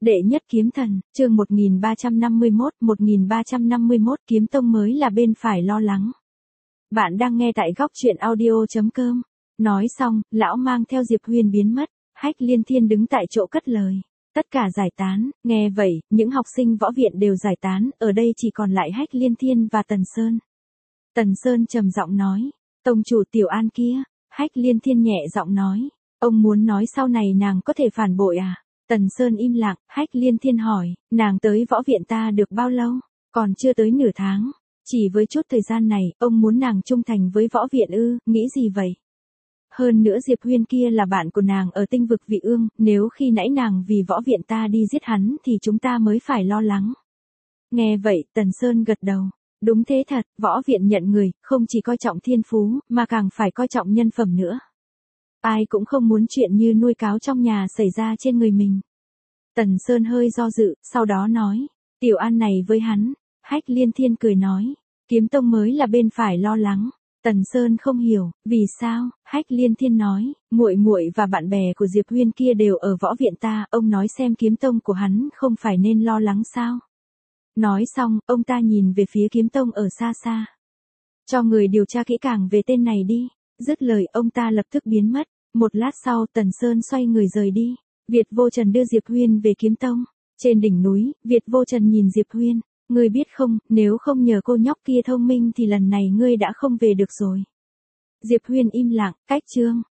Đệ nhất kiếm thần, chương 1351 kiếm tông mới là bên phải lo lắng. Bạn đang nghe tại góc truyện audio.com. Nói xong, lão mang theo Diệp Huyền biến mất, Hách Liên Thiên đứng tại chỗ cất lời. Tất cả giải tán, nghe vậy, những học sinh võ viện đều giải tán, ở đây chỉ còn lại Hách Liên Thiên và Tần Sơn. Tần Sơn trầm giọng nói, tông chủ Tiểu An kia. Hách Liên Thiên nhẹ giọng nói, ông muốn nói sau này nàng có thể phản bội à? Tần Sơn im lặng, Hách Liên Thiên hỏi, nàng tới võ viện ta được bao lâu? Còn chưa tới nửa tháng. Chỉ với chút thời gian này, ông muốn nàng trung thành với võ viện ư, nghĩ gì vậy? Hơn nữa Diệp Huyên kia là bạn của nàng ở tinh vực Vị Ương, nếu khi nãy nàng vì võ viện ta đi giết hắn thì chúng ta mới phải lo lắng. Nghe vậy, Tần Sơn gật đầu. Đúng thế thật, võ viện nhận người, không chỉ coi trọng thiên phú, mà càng phải coi trọng nhân phẩm nữa. Ai cũng không muốn chuyện như nuôi cáo trong nhà xảy ra trên người mình. Tần Sơn hơi do dự, sau đó nói, Tiểu An này với hắn. Hách Liên Thiên cười nói, kiếm tông mới là bên phải lo lắng. Tần Sơn không hiểu, vì sao? Hách Liên Thiên nói, muội muội và bạn bè của Diệp Huyên kia đều ở võ viện ta, ông nói xem kiếm tông của hắn không phải nên lo lắng sao? Nói xong, ông ta nhìn về phía kiếm tông ở xa xa. Cho người điều tra kỹ càng về tên này đi. Dứt lời ông ta lập tức biến mất. Một lát sau Tần Sơn xoay người rời đi. Việt Vô Trần đưa Diệp Huyên về kiếm tông. Trên đỉnh núi, Việt Vô Trần nhìn Diệp Huyên. Ngươi biết không, nếu không nhờ cô nhóc kia thông minh thì lần này ngươi đã không về được rồi. Diệp Huyên im lặng, cách chương.